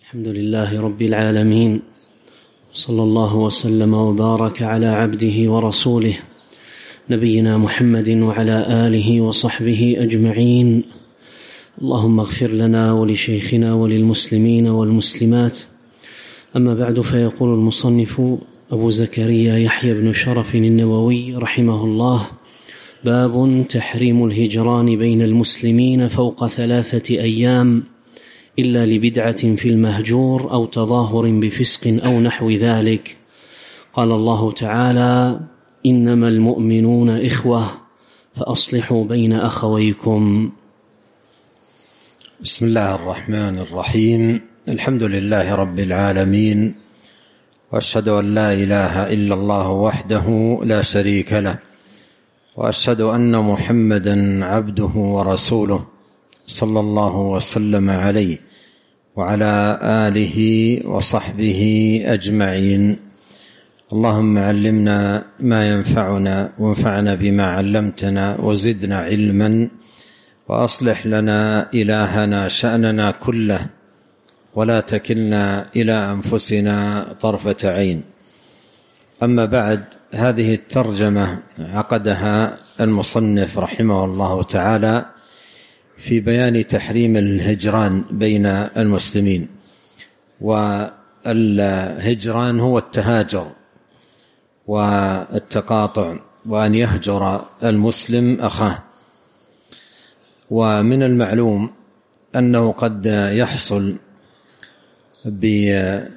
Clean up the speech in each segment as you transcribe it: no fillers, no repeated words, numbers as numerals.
الحمد لله رب العالمين، صلى الله وسلم وبارك على عبده ورسوله نبينا محمد وعلى آله وصحبه أجمعين. اللهم اغفر لنا ولشيخنا وللمسلمين والمسلمات. أما بعد، فيقول المصنف أبو زكريا يحيى بن شرف النووي رحمه الله: باب تحريم الهجران بين المسلمين فوق 3 أيام إلا لبدعة في المهجور أو تظاهر بفسق أو نحو ذلك. قال الله تعالى: إنما المؤمنون إخوة فأصلحوا بين أخويكم. بسم الله الرحمن الرحيم. الحمد لله رب العالمين، وأشهد أن لا إله إلا الله وحده لا شريك له، وأشهد أن محمدا عبده ورسوله صلى الله وسلم عليه وعلى آله وصحبه أجمعين. اللهم علمنا ما ينفعنا وانفعنا بما علمتنا وزدنا علما، وأصلح لنا إلهنا شأننا كله، ولا تكلنا إلى أنفسنا طرفة عين. أما بعد، هذه الترجمة عقدها المصنف رحمه الله تعالى في بيان تحريم الهجران بين المسلمين. والهجران هو التهاجر والتقاطع، وأن يهجر المسلم أخاه. ومن المعلوم أنه قد يحصل بسبب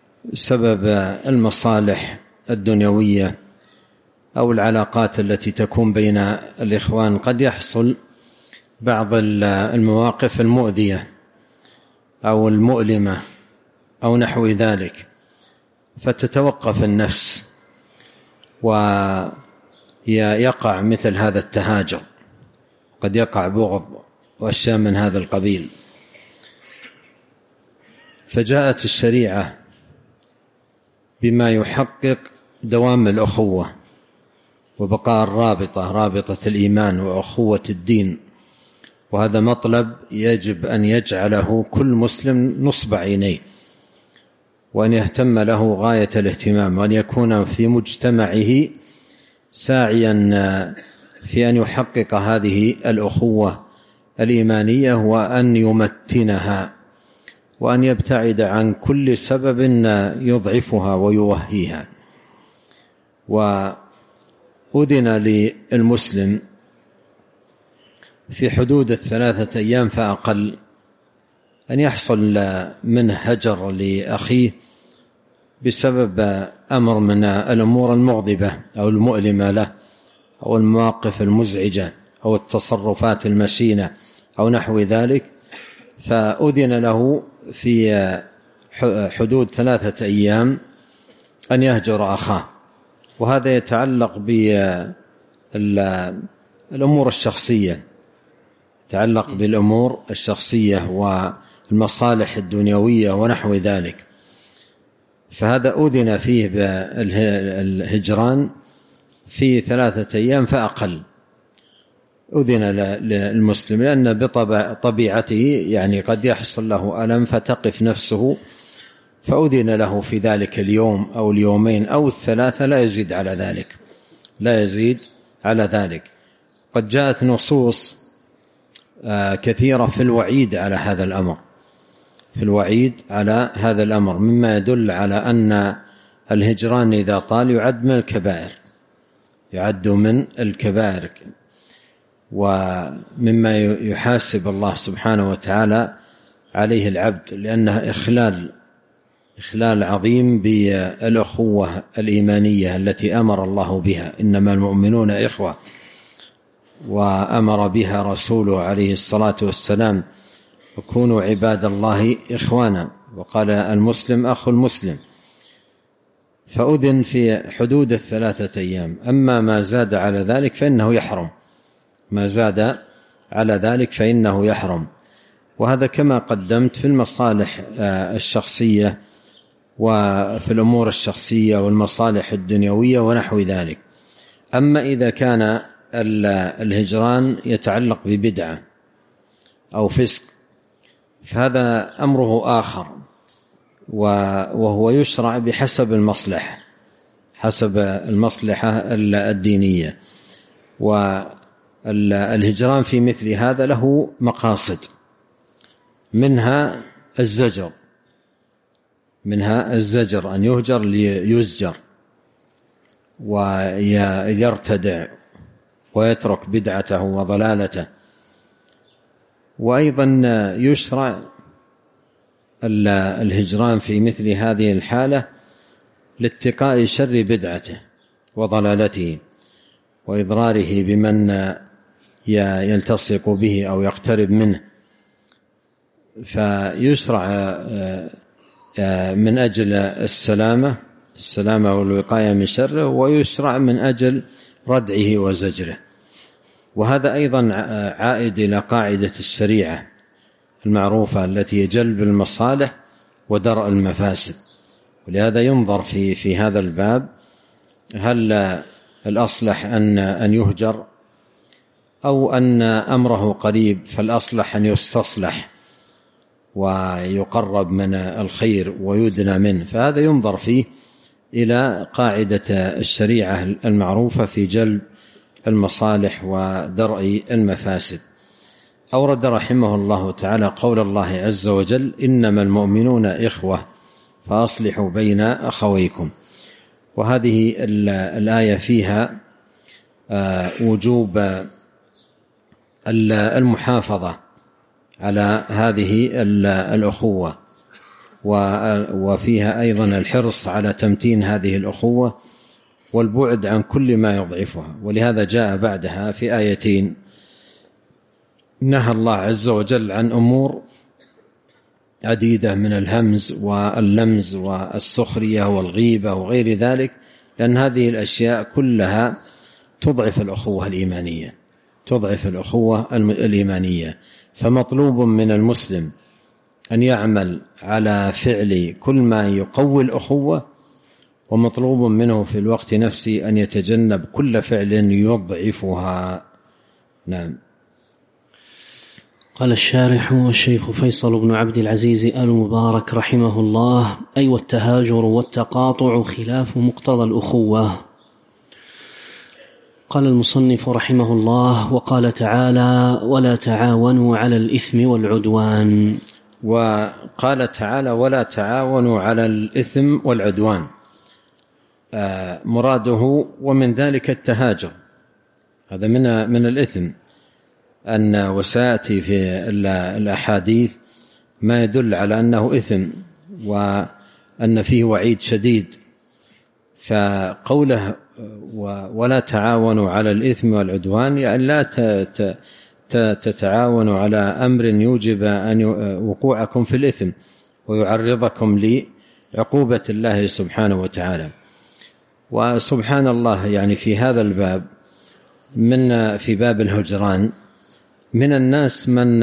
المصالح الدنيوية أو العلاقات التي تكون بين الإخوان، قد يحصل بعض المواقف المؤذية أو المؤلمة أو نحو ذلك، فتتوقف النفس ويقع مثل هذا التهاجر، قد يقع بغض وأشياء من هذا القبيل. فجاءت الشريعة بما يحقق دوام الأخوة وبقاء الرابطة، رابطة الإيمان وأخوة الدين. وهذا مطلب يجب أن يجعله كل مسلم نصب عينيه، وأن يهتم له غاية الاهتمام، وأن يكون في مجتمعه ساعيا في أن يحقق هذه الأخوة الإيمانية، وأن يمتنها، وأن يبتعد عن كل سبب يضعفها ويوهيها. وأذن للمسلم في حدود 3 أيام فأقل أن يحصل منه هجر لأخيه بسبب أمر من الأمور المغضبة أو المؤلمة له، أو المواقف المزعجة أو التصرفات المشينة أو نحو ذلك. فأذن له في حدود 3 أيام أن يهجر أخاه. وهذا يتعلق بالأمور الشخصية، يتعلق بالأمور الشخصية والمصالح الدنيوية ونحو ذلك. فهذا أذن فيه بالهجران في 3 أيام فأقل، أذن للمسلم، لأن بطبيعته يعني قد يحصل له ألم فتقف نفسه، فأذن له في ذلك اليوم أو اليومين أو 3، لا يزيد على ذلك، لا يزيد على ذلك. قد جاءت نصوص كثيرة في الوعيد على هذا الأمر، في الوعيد على هذا الأمر، مما يدل على أن الهجران إذا طال يعد من الكبائر، يعد من الكبائر، ومما يحاسب الله سبحانه وتعالى عليه العبد، لأنها إخلال عظيم بالأخوة الإيمانية التي أمر الله بها: إنما المؤمنون إخوة. وأمر بها رسوله عليه الصلاة والسلام: وكونوا عباد الله إخوانا، وقال: المسلم أخو المسلم. فأذن في حدود 3 أيام. أما ما زاد على ذلك فإنه يحرم، ما زاد على ذلك فإنه يحرم. وهذا كما قدمت في المصالح الشخصية وفي الأمور الشخصية والمصالح الدنيوية ونحو ذلك. أما إذا كان الهجران يتعلق ببدعة أو فسق فهذا أمره آخر، وهو يشرع بحسب المصلحة، حسب المصلحة الدينية. والهجران في مثل هذا له مقاصد، منها الزجر، أن يهجر ليزجر ويرتدع ويترك بدعته وضلالته. وأيضا يشرع الهجران في مثل هذه الحالة لاتقاء شر بدعته وضلالته وإضراره بمن يلتصق به أو يقترب منه. فيشرع من أجل السلامة والوقاية من شره، ويشرع من أجل ردعه وزجره. وهذا أيضا عائد إلى قاعدة الشريعة المعروفة التي جلب المصالح ودرء المفاسد. ولهذا ينظر في هذا الباب هل الأصلح أن يهجر أو أن أمره قريب، فالأصلح أن يستصلح ويقرب من الخير ويدنى منه. فهذا ينظر فيه إلى قاعدة الشريعة المعروفة في جلب المصالح ودرء المفاسد. أورد رحمه الله تعالى قول الله عز وجل: إنما المؤمنون إخوة فأصلحوا بين أخويكم. وهذه الآية فيها وجوب المحافظة على هذه الأخوة، وفيها أيضا الحرص على تمتين هذه الأخوة والبعد عن كل ما يضعفها. ولهذا جاء بعدها في آيتين نهى الله عز وجل عن أمور عديدة من الهمز واللمز والسخرية والغيبة وغير ذلك، لأن هذه الأشياء كلها تضعف الأخوة الإيمانية. فمطلوب من المسلم أن يعمل على فعل كل ما يقوي الأخوة، ومطلوب منه في الوقت نفسه أن يتجنب كل فعل يضعفها. نعم. قال الشارح الشيخ فيصل بن عبد العزيز آل مبارك رحمه الله: أي والتهاجر والتقاطع خلاف مقتضى الأخوة. قال المصنف رحمه الله: وقال تعالى: ولا تعاونوا على الإثم والعدوان. وقال تعالى: ولا تعاونوا على الإثم والعدوان، مراده ومن ذلك التهاجر، هذا من الإثم، أن وسيأتي في الأحاديث ما يدل على أنه إثم وأن فيه وعيد شديد. فقوله ولا تعاونوا على الإثم والعدوان يعني لا تتعاونوا على أمر يوجب أن وقوعكم في الإثم ويعرضكم لعقوبة الله سبحانه وتعالى. وسبحان الله، يعني في هذا الباب في باب الهجران من الناس من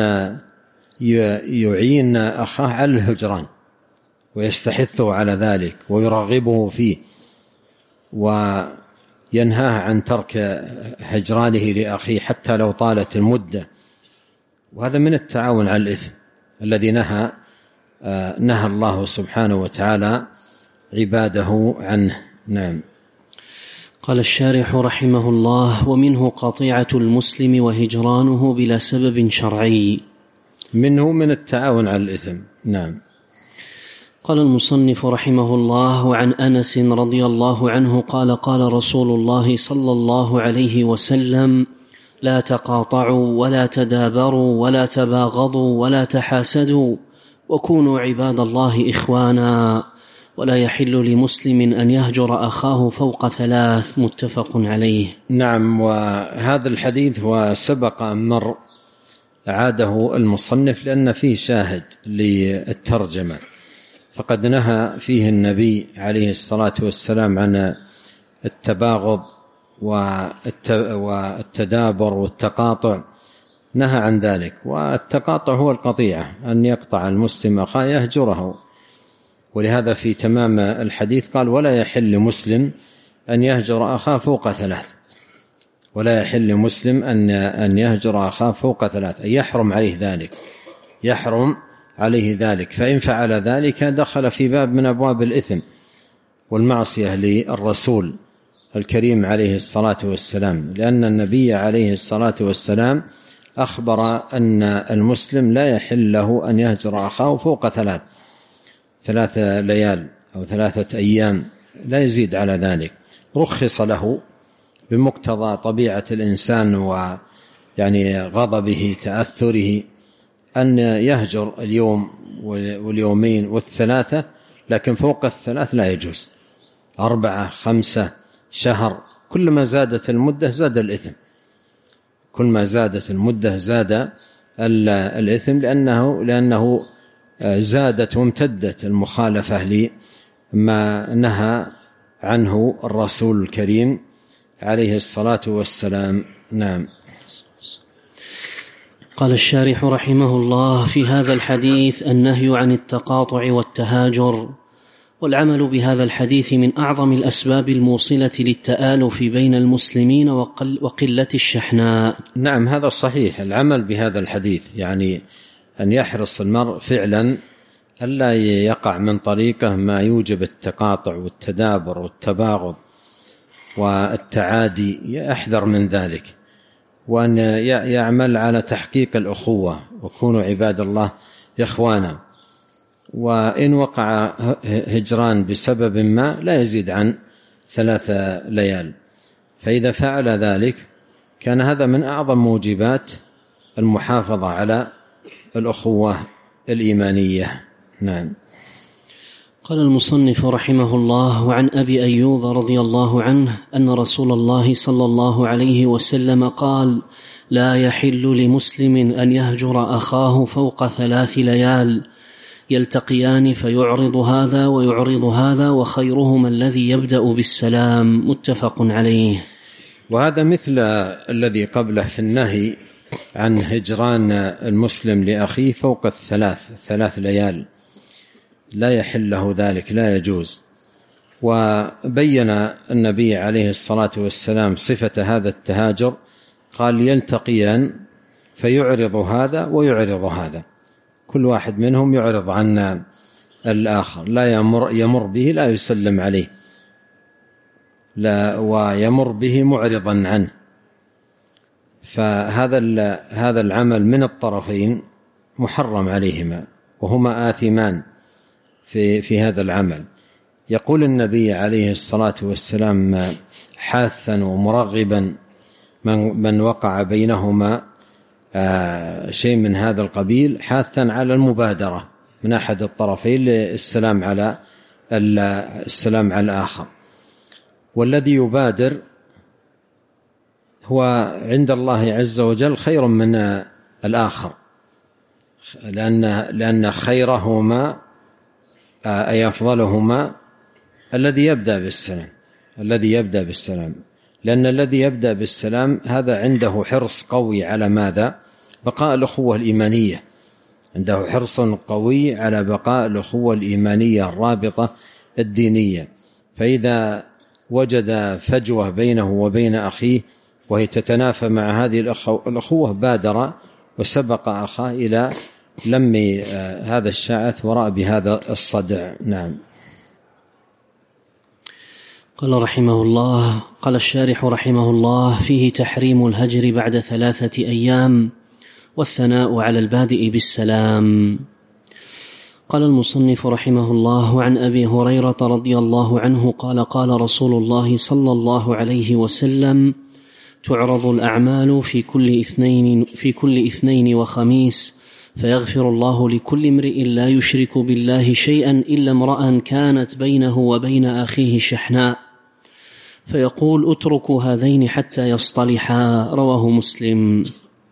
يعين أخاه على الهجران ويستحثه على ذلك ويرغبه فيه وينهاه عن ترك هجرانه لأخيه حتى لو طالت المدة. وهذا من التعاون على الإثم الذي نهى الله سبحانه وتعالى عباده عنه. نعم. قال الشارح رحمه الله: ومنه قطيعة المسلم وهجرانه بلا سبب شرعي. منه من التعاون على الإثم. نعم. قال المصنف رحمه الله: وعن أنس رضي الله عنه قال: قال رسول الله صلى الله عليه وسلم: لا تقاطعوا ولا تدابروا ولا تباغضوا ولا تحاسدوا، وكونوا عباد الله إخوانا، ولا يحل لمسلم أن يهجر أخاه فوق 3. متفق عليه. نعم. وهذا الحديث وسبق أن مر أعاده المصنف لأن فيه شاهد للترجمة، فقد نهى فيه النبي عليه الصلاة والسلام عن التباغض والتدابر والتقاطع، نهى عن ذلك. والتقاطع هو القطيعة، أن يقطع المسلم أخاه يهجره. ولهذا في تمام الحديث قال: ولا يحل لمسلم أن يهجر أخاه فوق 3. ولا يحل لمسلم أن يهجر أخاه فوق 3، أي يحرم عليه ذلك، يحرم عليه ذلك، فإن فعل ذلك دخل في باب من أبواب الإثم والمعصية للرسول الكريم عليه الصلاة والسلام، لأن النبي عليه الصلاة والسلام أخبر أن المسلم لا يحل له أن يهجر أخاه فوق 3 ليال أو 3 أيام، لا يزيد على ذلك. رخص له بمقتضى طبيعة الإنسان ويعني غضبه تأثره أن يهجر اليوم واليومين وال3، لكن فوق 3 لا يجوز. 4 5 شهر، كلما زادت المدة زاد الإثم، كل ما زادت المدة زاد الإثم، لأنه زادت وامتدت المخالفة لما نهى عنه الرسول الكريم عليه الصلاة والسلام. نعم. قال الشارح رحمه الله: في هذا الحديث النهي عن التقاطع والتهاجر، والعمل بهذا الحديث من أعظم الأسباب الموصلة للتآلف بين المسلمين وقلة الشحناء. نعم، هذا صحيح. العمل بهذا الحديث يعني أن يحرص المرء فعلا ألا يقع من طريقه ما يوجب التقاطع والتدابر والتباغض والتعادي، يحذر من ذلك، وأن يعمل على تحقيق الأخوة، وكونوا عباد الله إخوانا. وإن وقع هجران بسبب ما لا يزيد عن 3 ليال، فإذا فعل ذلك كان هذا من أعظم موجبات المحافظة على الأخوة الإيمانية. نعم. قال المصنف رحمه الله: وعن أبي أيوب رضي الله عنه أن رسول الله صلى الله عليه وسلم قال: لا يحل لمسلم أن يهجر أخاه فوق 3 ليال، يلتقيان فيعرض هذا ويعرض هذا، وخيرهما الذي يبدأ بالسلام. متفق عليه. وهذا مثل الذي قبله في النهي عن هجران المسلم لأخيه فوق 3 ليال، لا يحل له ذلك، لا يجوز. وبين النبي عليه الصلاة والسلام صفة هذا التهاجر، قال: يلتقيان فيعرض هذا ويعرض هذا، كل واحد منهم يعرض عن الآخر، لا يمر به لا يسلم عليه، لا ويمر به معرضا عنه. فهذا العمل من الطرفين محرم عليهما، وهما آثمان في هذا العمل. يقول النبي عليه الصلاة والسلام حاثا ومرغبا من وقع بينهما شيء من هذا القبيل، حاثا على المبادرة من أحد الطرفين للسلام على الآخر. والذي يبادر هو عند الله عز وجل خير من الآخر، لأن خيرهما أي أفضلهما الذي يبدأ بالسلام، لأن الذي يبدأ بالسلام هذا عنده حرص قوي على ماذا؟ بقاء الأخوة الإيمانية، عنده حرص قوي على بقاء الأخوة الإيمانية الرابطة الدينية. فإذا وجد فجوة بينه وبين أخيه وهي تتنافى مع هذه الأخوة، بادر وسبق أخاه إلى لم هذا الشعث وراء بهذا الصدع. نعم. قال الشارح رحمه الله: فيه تحريم الهجر بعد 3 أيام، والثناء على البادئ بالسلام. قال المصنف رحمه الله: عن أبي هريرة رضي الله عنه قال: قال رسول الله صلى الله عليه وسلم: تعرض الأعمال في كل اثنين وخميس، فيغفر الله لكل امرئ لا يشرك بالله شيئا إلا امرأ كانت بينه وبين أخيه شحناء، فيقول: اتركوا هذين حتى يصطلحا. رواه مسلم.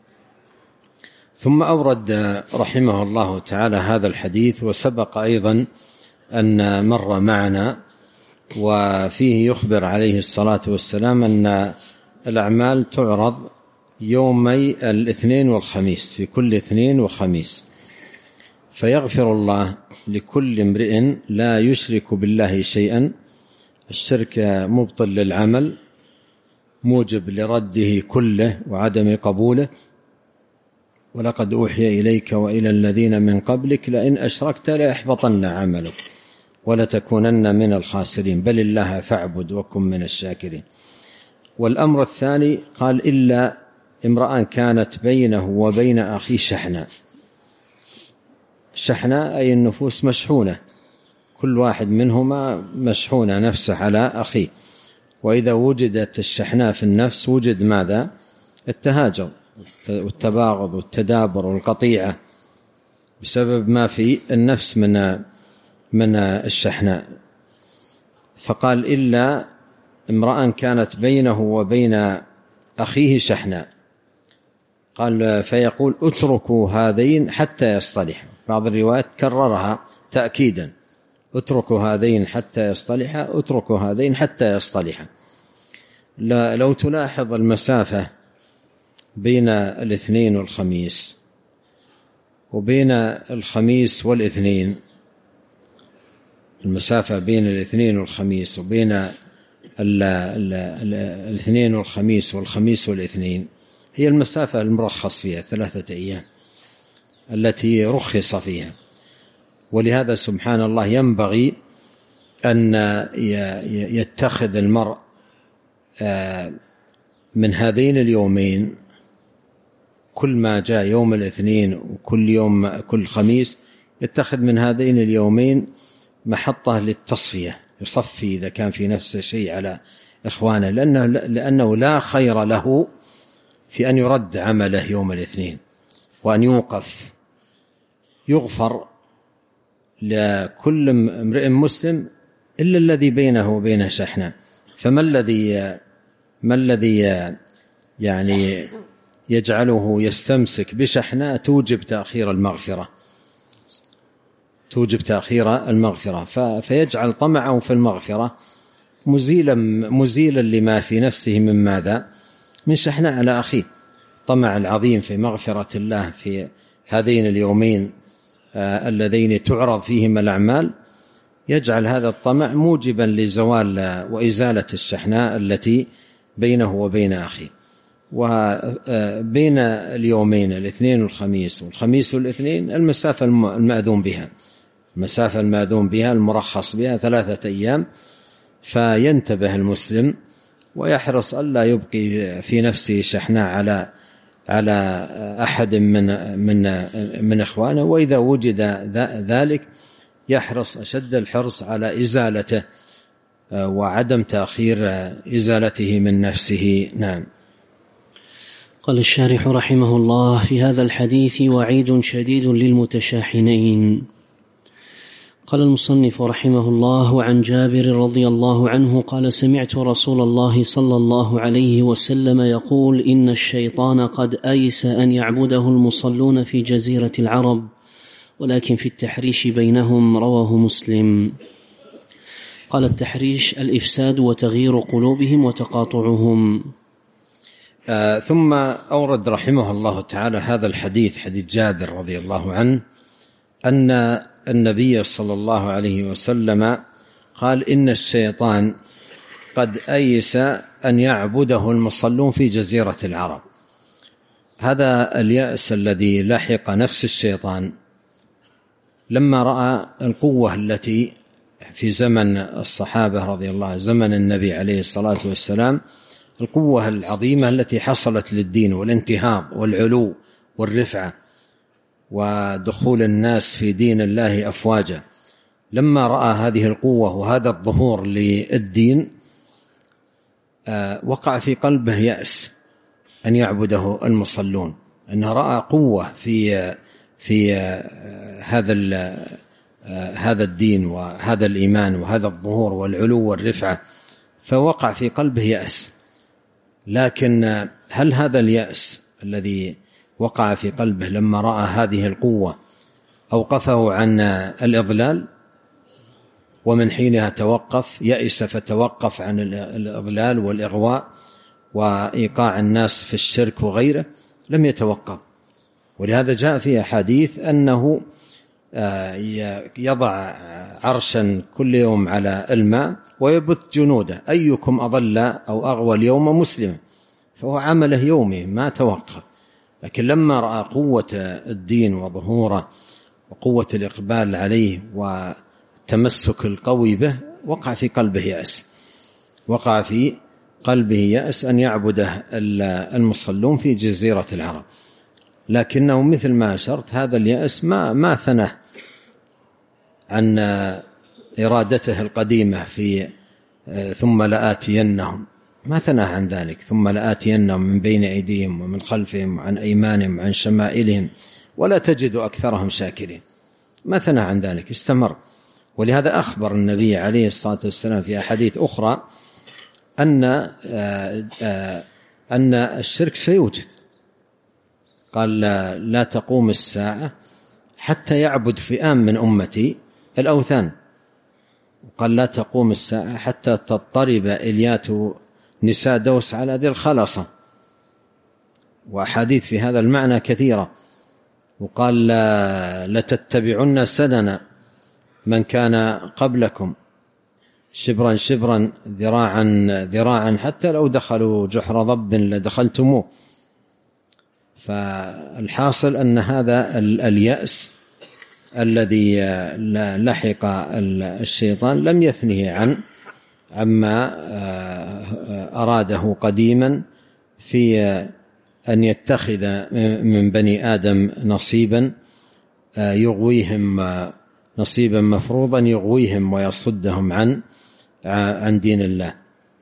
ثم أورد رحمه الله تعالى هذا الحديث، وسبق أيضا أن مر معنا، وفيه يخبر عليه الصلاة والسلام أن الأعمال تعرض يومي الاثنين والخميس، في كل اثنين وخميس، فيغفر الله لكل امرئ لا يشرك بالله شيئا. الشرك مبطل للعمل، موجب لرده كله وعدم قبوله، ولقد أوحي إليك وإلى الذين من قبلك لئن أشركت ليحبطن عملك ولتكونن من الخاسرين بل الله فاعبد وكن من الشاكرين. والأمر الثاني قال إلا امرأ كانت بينه وبين أخيه شحناء. شحناء أي النفوس مشحونة، كل واحد منهما مشحونة نفسه على أخيه، وإذا وجدت الشحناء في النفس وجد ماذا؟ التهاجر والتباغض والتدابر والقطيعة بسبب ما في النفس من الشحناء. فقال إلا امرأ كانت بينه وبين أخيه شحناء، قال فيقول اتركوا هذين حتى يصطلحا. بعض الروايات كررها تأكيدا، اتركوا هذين حتى يصطلحا، اتركوا هذين حتى يصطلحا. لو تلاحظ المسافة بين الاثنين والخميس وبين الخميس والاثنين، المسافة بين الاثنين والخميس وبين الاثنين والخميس والخميس والاثنين هي المسافة المرخص فيها 3 أيام التي رخص فيها. ولهذا سبحان الله ينبغي أن يتخذ المرء من هذين اليومين كل ما جاء يوم الاثنين وكل يوم كل خميس يتخذ من هذين اليومين محطة للتصفية، يصفي إذا كان في نفسه شيء على إخوانه، لأنه لا خير له في أن يرد عمله يوم الاثنين وأن يوقف. يغفر لكل امرئ مسلم إلا الذي بينه وبينه شحناء. فما الذي يعني يجعله يستمسك بشحناء؟ توجب تأخير المغفرة، فيجعل طمعه في المغفرة مزيلا لما في نفسه من ماذا؟ من شحناء على أخيه. طمع العظيم في مغفرة الله في هذين اليومين اللذين تعرض فيهما الأعمال يجعل هذا الطمع موجبا لزوال وإزالة الشحناء التي بينه وبين أخيه. وبين اليومين الاثنين والخميس والخميس والاثنين المسافة المأذون بها المرخص بها 3 أيام. فينتبه المسلم ويحرص ألا يبقي في نفسه شحناء على أحد من إخوانه، وإذا وجد ذلك يحرص أشد الحرص على إزالته وعدم تأخير إزالته من نفسه. نعم. قال الشارح رحمه الله: في هذا الحديث وعيد شديد للمتشاحنين. قال المصنف رحمه الله: عن جابر رضي الله عنه قال: سمعت رسول الله صلى الله عليه وسلم يقول: إن الشيطان قد أيس أن يعبده المصلون في جزيرة العرب، ولكن في التحريش بينهم. رواه مسلم. قال: التحريش الإفساد وتغيير قلوبهم وتقاطعهم. ثم أورد رحمه الله تعالى هذا الحديث، حديث جابر رضي الله عنه، أن النبي صلى الله عليه وسلم قال: إن الشيطان قد أيس أن يعبده المصلون في جزيرة العرب. هذا اليأس الذي لحق نفس الشيطان لما رأى القوة التي في زمن الصحابة رضي الله عنهم، زمن النبي عليه الصلاة والسلام، القوة العظيمة التي حصلت للدين والانتهاض والعلو والرفعة ودخول الناس في دين الله أفواجا. لما رأى هذه القوة وهذا الظهور للدين وقع في قلبه يأس أن يعبده المصلون، أنه رأى قوة في هذا الدين وهذا الإيمان وهذا الظهور والعلو والرفعة، فوقع في قلبه يأس. لكن هل هذا اليأس الذي وقع في قلبه لما رأى هذه القوة أوقفه عن الإضلال؟ ومن حينها توقف، يأس فتوقف عن الإضلال والإغواء وإيقاع الناس في الشرك وغيره، لم يتوقف. ولهذا جاء في أحاديث أنه يضع عرشا كل يوم على الماء ويبث جنوده: أيكم أضل أو أغوى اليوم مسلم. فهو عمله يومي ما توقف، لكن لما رأى قوة الدين وظهوره وقوة الإقبال عليه والتمسك القوي به وقع في قلبه يأس، وقع في قلبه يأس أن يعبده المصلون في جزيرة العرب. لكنه مثل ما أشرت هذا اليأس ما ثناه عن إرادته القديمة في ثم لآتينهم، ما ثناه عن ذلك، ثم لآتينهم من بين أيديهم ومن خلفهم وعن أيمانهم وعن شمائلهم ولا تجد أكثرهم شاكرين، ما ثناه عن ذلك، استمر. ولهذا أخبر النبي عليه الصلاة والسلام في أحاديث أخرى أن الشرك سيوجد. قال لا تقوم الساعة حتى يعبد فئام من أمتي الأوثان. قال لا تقوم الساعة حتى تضطرب إليات نساء دوس على ذي الخلصة، وأحاديث في هذا المعنى كثيرة. وقال لتتبعن سنن من كان قبلكم شبرا شبرا ذراعا ذراعا حتى لو دخلوا جحر ضب لدخلتموه. فالحاصل أن هذا اليأس الذي لحق الشيطان لم يثنه عما أراده قديما في أن يتخذ من بني آدم نصيبا يغويهم، نصيبا مفروضا يغويهم ويصدهم عن دين الله.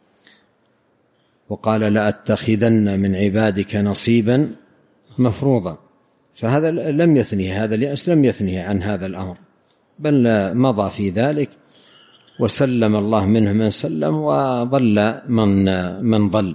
وقال لأتخذن من عبادك نصيبا مفروضا. فهذا لم يثنيه، هذا اليأس لم يثنيه عن هذا الأمر، بل مضى في ذلك وسلم الله منه من سلم وضل من ضل.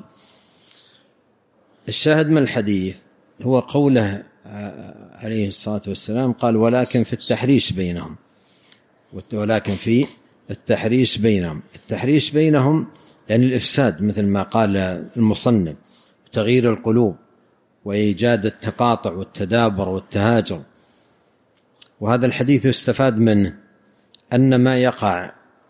الشاهد من الحديث هو قوله عليه الصلاة والسلام قال ولكن في التحريش بينهم، ولكن في التحريش بينهم. التحريش بينهم يعني الإفساد مثل ما قال المصنف، تغيير القلوب وإيجاد التقاطع والتدابر والتهاجر. وهذا الحديث يستفاد منه أن ما يقع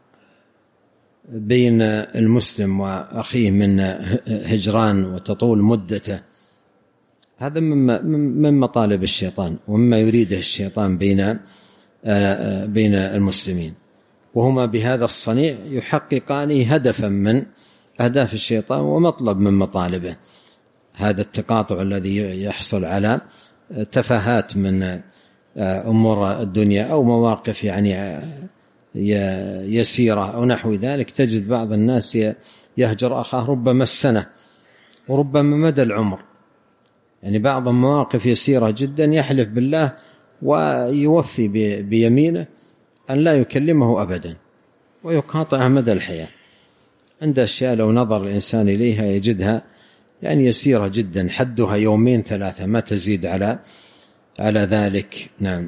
بين المسلم وأخيه من هجران وتطول مدته هذا من مطالب الشيطان ومما يريده الشيطان بين المسلمين، وهما بهذا الصنيع يحققان هدفا من أهداف الشيطان ومطلب من مطالبه. هذا التقاطع الذي يحصل على تفاهات من أمور الدنيا أو مواقف يعني يسيرة أو نحو ذلك، تجد بعض الناس يهجر أخاه ربما السنة وربما مدى العمر، يعني بعض المواقف يسيرة جدا يحلف بالله ويوفي بيمينه أن لا يكلمه أبدا ويقاطعه مدى الحياة. عند أشياء لو نظر الإنسان إليها يجدها يعني يسيرة جدا، حدها يومين ثلاثة ما تزيد على ذلك. نعم.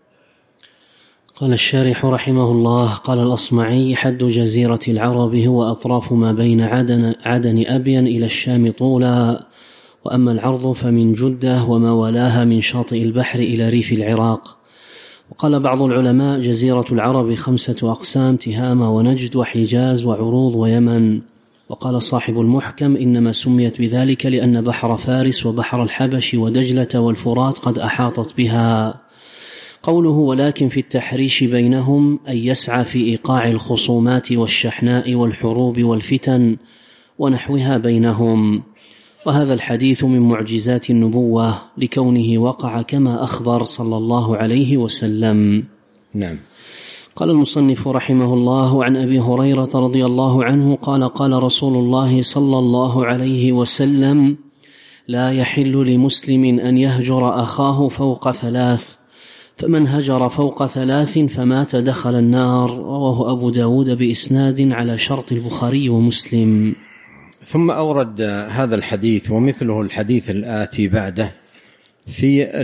قال الشارح رحمه الله قال الأصمعي حد جزيرة العرب هو أطراف ما بين عدن أبين إلى الشام طولا، وأما العرض فمن جدة وما ولاها من شاطئ البحر إلى ريف العراق. وقال بعض العلماء جزيرة العرب 5 أقسام: تهامة ونجد وحجاز وعروض ويمن. وقال صاحب المحكم إنما سميت بذلك لأن بحر فارس وبحر الحبش ودجلة والفرات قد أحاطت بها. قوله ولكن في التحريش بينهم أي يسعى في إيقاع الخصومات والشحناء والحروب والفتن ونحوها بينهم. وهذا الحديث من معجزات النبوة لكونه وقع كما أخبر صلى الله عليه وسلم. نعم. قال المصنف رحمه الله عن أبي هريرة رضي الله عنه قال قال رسول الله صلى الله عليه وسلم: لا يحل لمسلم أن يهجر أخاه فوق 3، فمن هجر فوق 3 فمات دخل النار. رواه أبو داود بإسناد على شرط البخاري ومسلم. ثم أورد هذا الحديث ومثله الحديث الآتي بعده في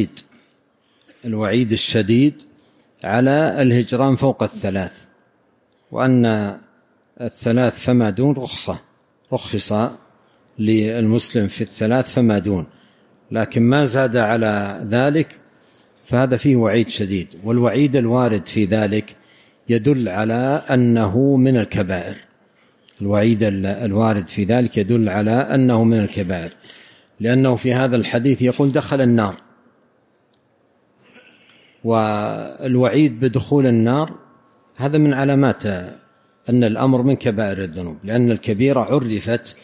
الوعيد الشديد على الهجران فوق 3، وأن 3 فما دون رخص للمسلم في 3 فما دون، لكن ما زاد على ذلك فهذا فيه وعيد شديد. والوعيد الوارد في ذلك يدل على أنه من الكبائر، الوعيد الوارد في ذلك يدل على أنه من الكبائر، لأنه في هذا الحديث يقول دخل النار، والوعيد بدخول النار هذا من علامات أن الأمر من كبائر الذنوب، لأن الكبيرة عرفت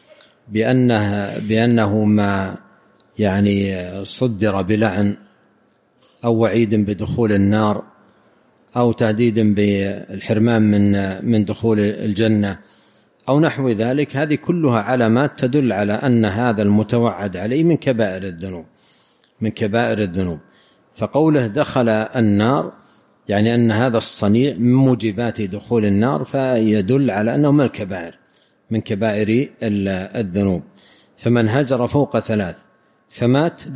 بأنه ما يعني صدر بلعن أو وعيد بدخول النار أو تهديد بالحرمان من دخول الجنة أو نحو ذلك. هذه كلها علامات تدل على أن هذا المتوعد عليه من كبائر الذنوب. فقوله دخل النار يعني أن هذا الصنيع من موجبات دخول النار، فيدل على أنه من كبائر الذنوب. فمن هجر فوق 3 فمات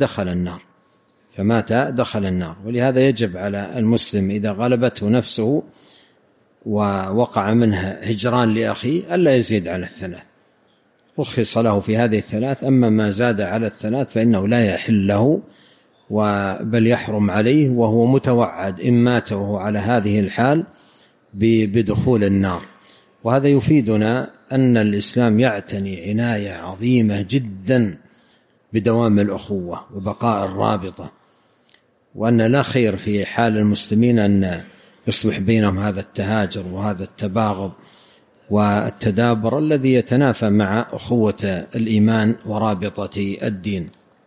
دخل النار. ولهذا يجب على المسلم إذا غلبته نفسه ووقع منها هجران لأخيه ألا يزيد على 3، رخص له في هذه 3. أما ما زاد على 3 فإنه لا يحل له بل يحرم عليه، وهو متوعد إن مات وهو على هذه الحال بدخول النار. وهذا يفيدنا أن الإسلام يعتني عناية عظيمة جدا بدوام الأخوة وبقاء الرابطة، وأن لا خير في حال المسلمين أن يصبح بينهم هذا التهاجر وهذا التباغض والتدابر الذي يتنافى مع أخوة الإيمان ورابطة الدين.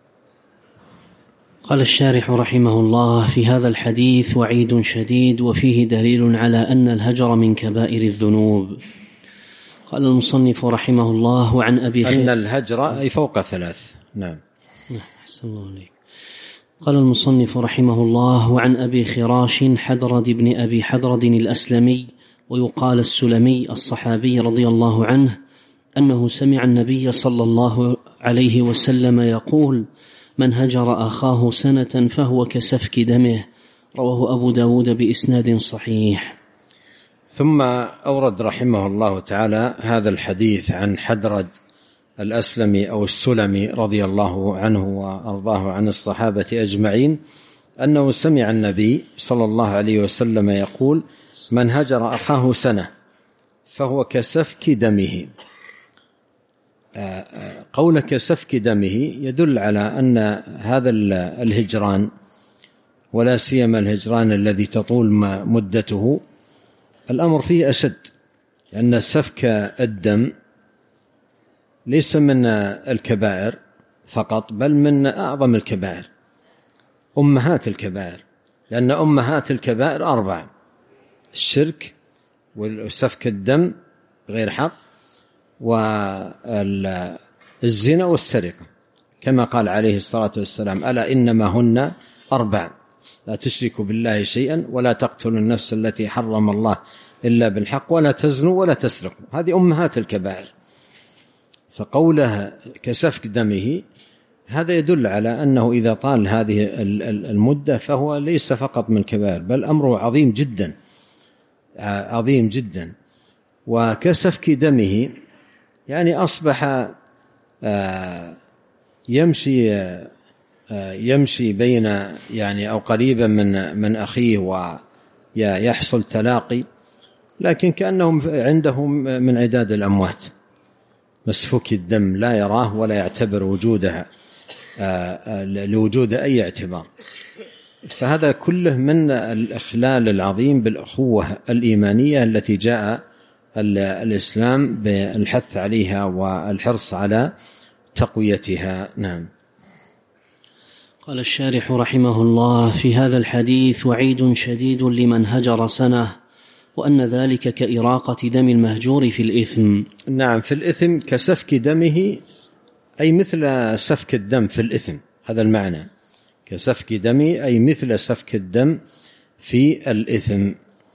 قال الشارح رحمه الله: في هذا الحديث وعيد شديد وفيه دليل على أن الهجر من كبائر الذنوب. قال المصنف رحمه الله: وعن أبي أن الهجر أي فوق 3. نعم. أحسن الله عليك. قال المصنف رحمه الله: وعن أبي خراش حدرد بن أبي حدرد الأسلمي ويقال السلمي الصحابي رضي الله عنه أنه سمع النبي صلى الله عليه وسلم يقول: من هجر أخاه سنة فهو كسفك دمه. رواه أبو داود بإسناد صحيح. ثم أورد رحمه الله تعالى هذا الحديث عن حدرد الأسلمي أو السلمي رضي الله عنه وأرضاه عن الصحابة أجمعين أنه سمع النبي صلى الله عليه وسلم يقول: من هجر أخاه سنة فهو كسفك دمه. قولك سفك دمه يدل على أن هذا الهجران، ولا سيما الهجران الذي تطول مدته، الأمر فيه أشد، لأن سفك الدم ليس من الكبائر فقط بل من أعظم الكبائر، أمهات الكبائر، لأن أمهات الكبائر 4: الشرك وسفك الدم بغير حق والزنا والسرقة، كما قال عليه الصلاة والسلام: ألا إنما هن 4: لا تشركوا بالله شيئا ولا تقتلوا النفس التي حرم الله إلا بالحق ولا تزنوا ولا تسرقوا. هذه أمهات الكبائر. فقوله كسفك دمه هذا يدل على أنه إذا طال هذه المدة فهو ليس فقط من الكبائر بل أمره عظيم جدا. وكسفك دمه يعني أصبح يمشي بين يعني أو قريبا من أخيه ويحصل تلاقي، لكن كأنهم عندهم من عداد الأموات، مسفوك الدم لا يراه ولا يعتبر وجودها لوجود أي اعتبار. فهذا كله من الإخلال العظيم بالأخوة الإيمانية التي جاء الإسلام بالحث عليها والحرص على تقويتها. نعم. قال الشارح رحمه الله: في هذا الحديث وعيد شديد لمن هجر سنة، وأن ذلك كإراقة دم المهجور في الإثم. نعم، في الإثم كسفك دمه، أي مثل سفك الدم في الإثم، هذا المعنى، كسفك دمه أي مثل سفك الدم في الإثم.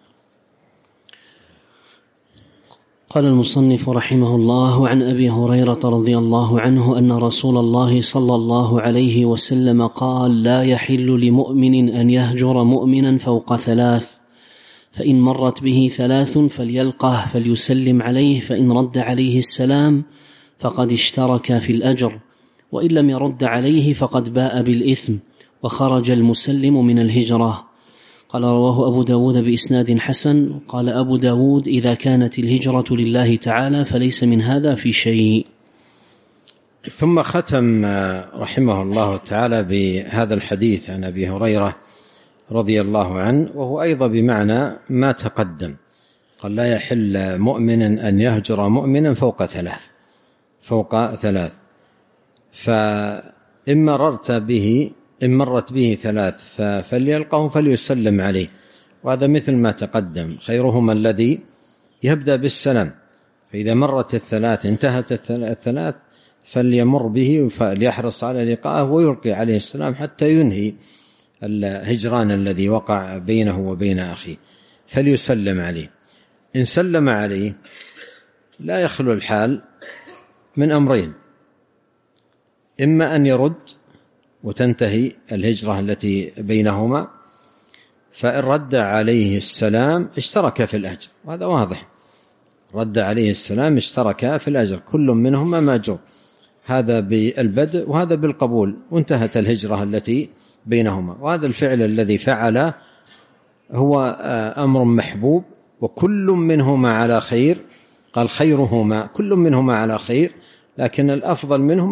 قال المصنف رحمه الله: عن أبي هريرة رضي الله عنه أن رسول الله صلى الله عليه وسلم قال: لا يحل لمؤمن أن يهجر مؤمنا فوق 3، فإن مرت به 3 فليلقه فليسلم عليه، فإن رد عليه السلام فقد اشترك في الأجر، وإن لم يرد عليه فقد باء بالإثم وخرج المسلم من الهجرة. قال: رواه أبو داود بإسناد حسن. قال أبو داود: إذا كانت الهجرة لله تعالى فليس من هذا في شيء. ثم ختم رحمه الله تعالى بهذا الحديث عن أبي هريرة رضي الله عنه، وهو أيضا بمعنى ما تقدم. قال: لا يحل مؤمن أن يهجر مؤمنا فوق ثلاث. فإن مرت به ثلاث فليلقه فليسلم عليه، وهذا مثل ما تقدم. خيرهما الذي يبدأ بالسلام، فإذا مرت الثلاث انتهت الثلاث فليمر به فليحرص على لقائه ويلقي عليه السلام حتى ينهي الهجران الذي وقع بينه وبين أخيه، فليسلم عليه. إن سلم عليه لا يخلو الحال من أمرين: إما أن يرد وتنتهي الهجرة التي بينهما، فإن رد عليه السلام اشترك في الأجر، وهذا واضح، رد عليه السلام اشترك في الأجر، كل منهما ماجور، هذا بالبدء وهذا بالقبول، وانتهت الهجرة التي بينهما. وهذا الفعل الذي فعله هو أمر محبوب، وكل منهما على خير. قال: خيرهما، كل منهما على خير، لكن الأفضل منهما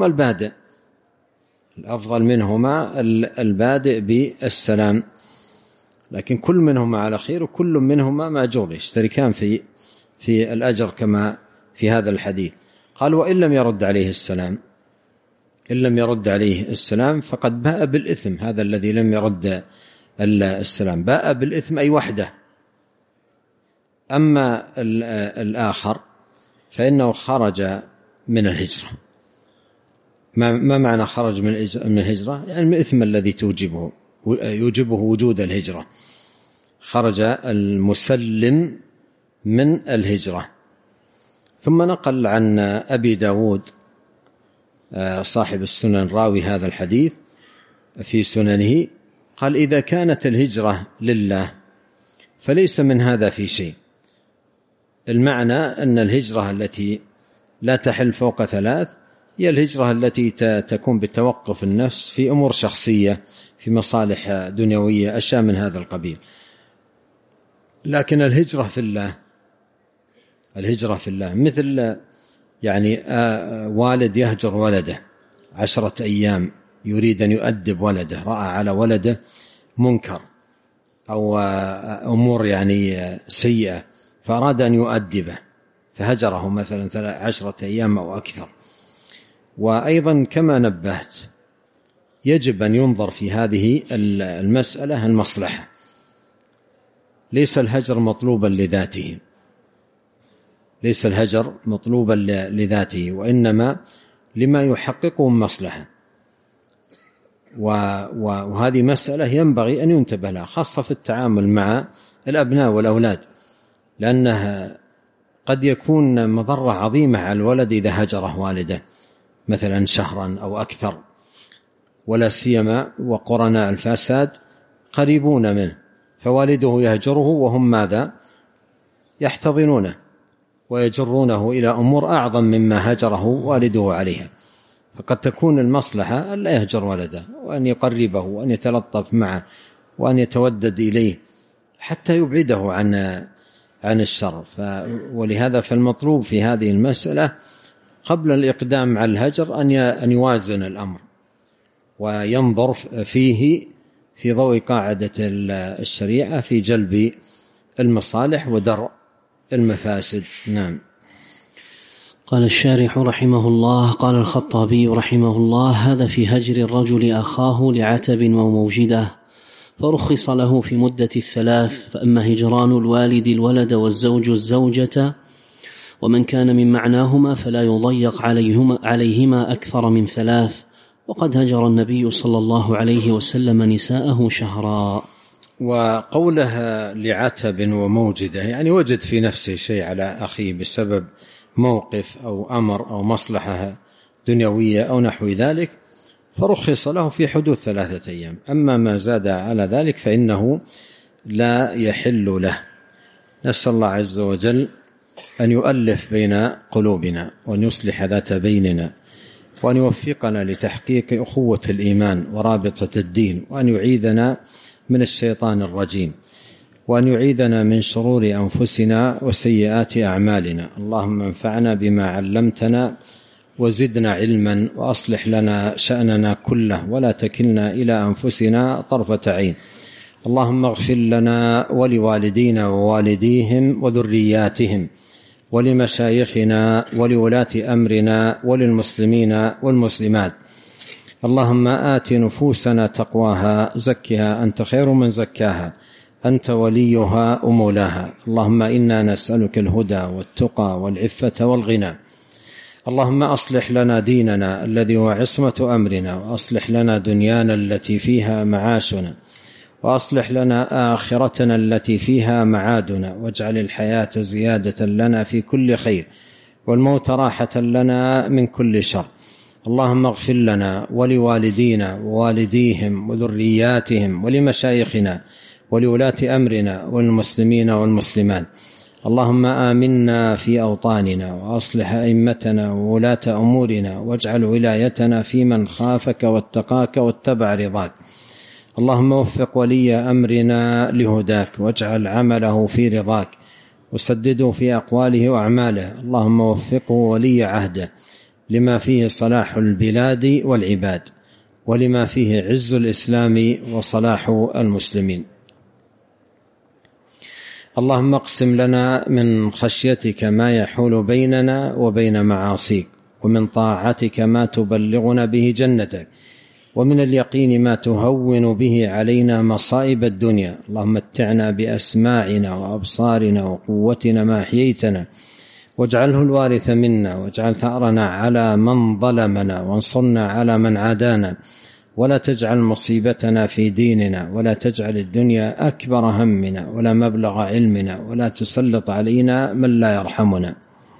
البادئ بالسلام، لكن كل منهما على خير وكل منهما ماجور، يشتركان في الأجر كما في هذا الحديث. قال: وإن لم يرد عليه السلام فقد باء بالإثم. هذا الذي لم يرد السلام باء بالإثم أي وحده. أما الآخر فإنه خرج من الهجرة. ما معنى خرج من الهجرة؟ يعني من الإثم الذي يوجبه وجود الهجرة. خرج المسلم من الهجرة. ثم نقل عن أبي داود صاحب السنن راوي هذا الحديث في سننه، قال: إذا كانت الهجرة لله فليس من هذا في شيء. المعنى أن الهجرة التي لا تحل فوق ثلاث هي الهجرة التي تكون بتوقف النفس في أمور شخصية، في مصالح دنيوية، أشياء من هذا القبيل. لكن الهجرة في الله مثل يعني والد يهجر ولده 10 أيام، يريد أن يؤدب ولده، رأى على ولده منكر أو أمور يعني سيئة فأراد أن يؤدبه فهجره مثلا 10 أيام أو أكثر. وأيضا كما نبهت يجب أن ينظر في هذه المسألة المصلحة. ليس الهجر مطلوبا لذاته، وإنما لما يحققه مصلحة. وهذه مسألة ينبغي أن ينتبه لها، خاصة في التعامل مع الأبناء والأولاد، لأنها قد يكون مضرة عظيمة على الولد إذا هجره والده مثلا شهرا أو أكثر، ولا سيما وقرناء الفساد قريبون منه، فوالده يهجره وهم ماذا؟ يحتضنونه ويجرونه إلى أمور أعظم مما هجره والده عليها. فقد تكون المصلحة أن لا يهجر ولده، وأن يقربه وأن يتلطف معه وأن يتودد إليه حتى يبعده عن الشر. ولهذا فالمطلوب في هذه المسألة قبل الإقدام على الهجر أن يوازن الأمر وينظر فيه في ضوء قاعدة الشريعة في جلب المصالح ودرء المفاسد. نعم. قال الشارح رحمه الله: قال الخطابي رحمه الله: هذا في هجر الرجل أخاه لعتب وموجده، فرخص له في مدة 3. فأما هجران الوالد الولد والزوج الزوجة ومن كان من معناهما فلا يضيق عليهما أكثر من 3. وقد هجر النبي صلى الله عليه وسلم نساءه شهرا. وقولها لعتب وموجده يعني وجد في نفسه شيء على أخيه بسبب موقف أو أمر أو مصلحة دنيوية أو نحو ذلك، فرخص له في حدود 3 أيام. أما ما زاد على ذلك فإنه لا يحل له. نسأل الله عز وجل أن يؤلف بين قلوبنا وأن يصلح ذات بيننا وأن يوفقنا لتحقيق أخوة الإيمان ورابطة الدين، وأن يعيذنا من الشيطان الرجيم، وأن يعيذنا من شرور أنفسنا وسيئات أعمالنا. اللهم انفعنا بما علمتنا وزدنا علما، وأصلح لنا شأننا كله ولا تكلنا إلى أنفسنا طرفة عين. اللهم اغفر لنا ولوالدينا ووالديهم وذرياتهم ولمشايخنا ولولاة أمرنا وللمسلمين والمسلمات. اللهم آت نفوسنا تقواها، زكها أنت خير من زكاها، أنت وليها ومولاها. اللهم إنا نسألك الهدى والتقى والعفة والغنى. اللهم أصلح لنا ديننا الذي هو عصمة أمرنا، وأصلح لنا دنيانا التي فيها معاشنا، وأصلح لنا آخرتنا التي فيها معادنا، واجعل الحياة زيادة لنا في كل خير، والموت راحة لنا من كل شر. اللهم اغفر لنا ولوالدينا ووالديهم وذرياتهم ولمشايخنا ولولاة أمرنا والمسلمين والمسلمات. اللهم آمنا في أوطاننا، وأصلح أئمتنا وولاة أمورنا، واجعل ولايتنا في من خافك واتقاك واتبع رضاك. اللهم وفق ولي أمرنا لهداك، واجعل عمله في رضاك، وسدده في أقواله وأعماله. اللهم وفقه ولي عهده لما فيه صلاح البلاد والعباد، ولما فيه عز الإسلام وصلاح المسلمين. اللهم اقسم لنا من خشيتك ما يحول بيننا وبين معاصيك، ومن طاعتك ما تبلغنا به جنتك، ومن اليقين ما تهون به علينا مصائب الدنيا. اللهم متعنا بأسماعنا وأبصارنا وقوتنا ما أحييتنا، واجعله الوارث منا، واجعل ثأرنا على من ظلمنا، وانصرنا على من عادانا، ولا تجعل مصيبتنا في ديننا، ولا تجعل الدنيا أكبر همنا ولا مبلغ علمنا، ولا تسلط علينا من لا يرحمنا.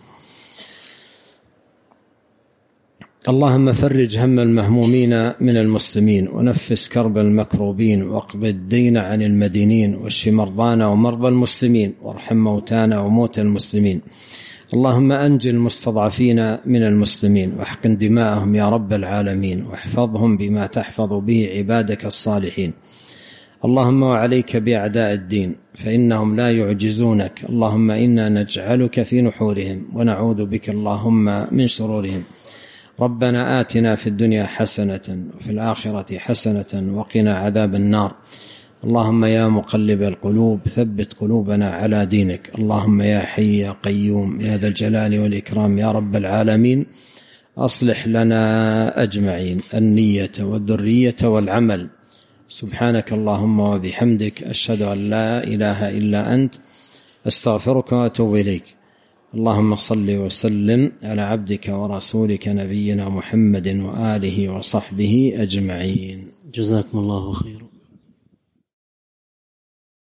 اللهم فرج هم المهمومين من المسلمين، ونفس كرب المكروبين، واقض الدين عن المدينين، واشف مرضانا ومرضى المسلمين، وارحم موتانا وموتى المسلمين. اللهم أنجِ المستضعفين من المسلمين، واحقن دماءهم يا رب العالمين، واحفظهم بما تحفظ به عبادك الصالحين. اللهم وعليك بأعداء الدين، فإنهم لا يعجزونك. اللهم إنا نجعلك في نحورهم، ونعوذ بك اللهم من شرورهم. ربنا آتنا في الدنيا حسنة، وفي الآخرة حسنة، وقنا عذاب النار. اللهم يا مقلب القلوب ثبت قلوبنا على دينك. اللهم يا حي يا قيوم يا ذا الجلال والإكرام يا رب العالمين، أصلح لنا أجمعين النية والذرية والعمل. سبحانك اللهم وبحمدك، أشهد أن لا إله إلا أنت، أستغفرك وأتوب إليك. اللهم صل وسلم على عبدك ورسولك نبينا محمد وآله وصحبه أجمعين. جزاكم الله خيرا.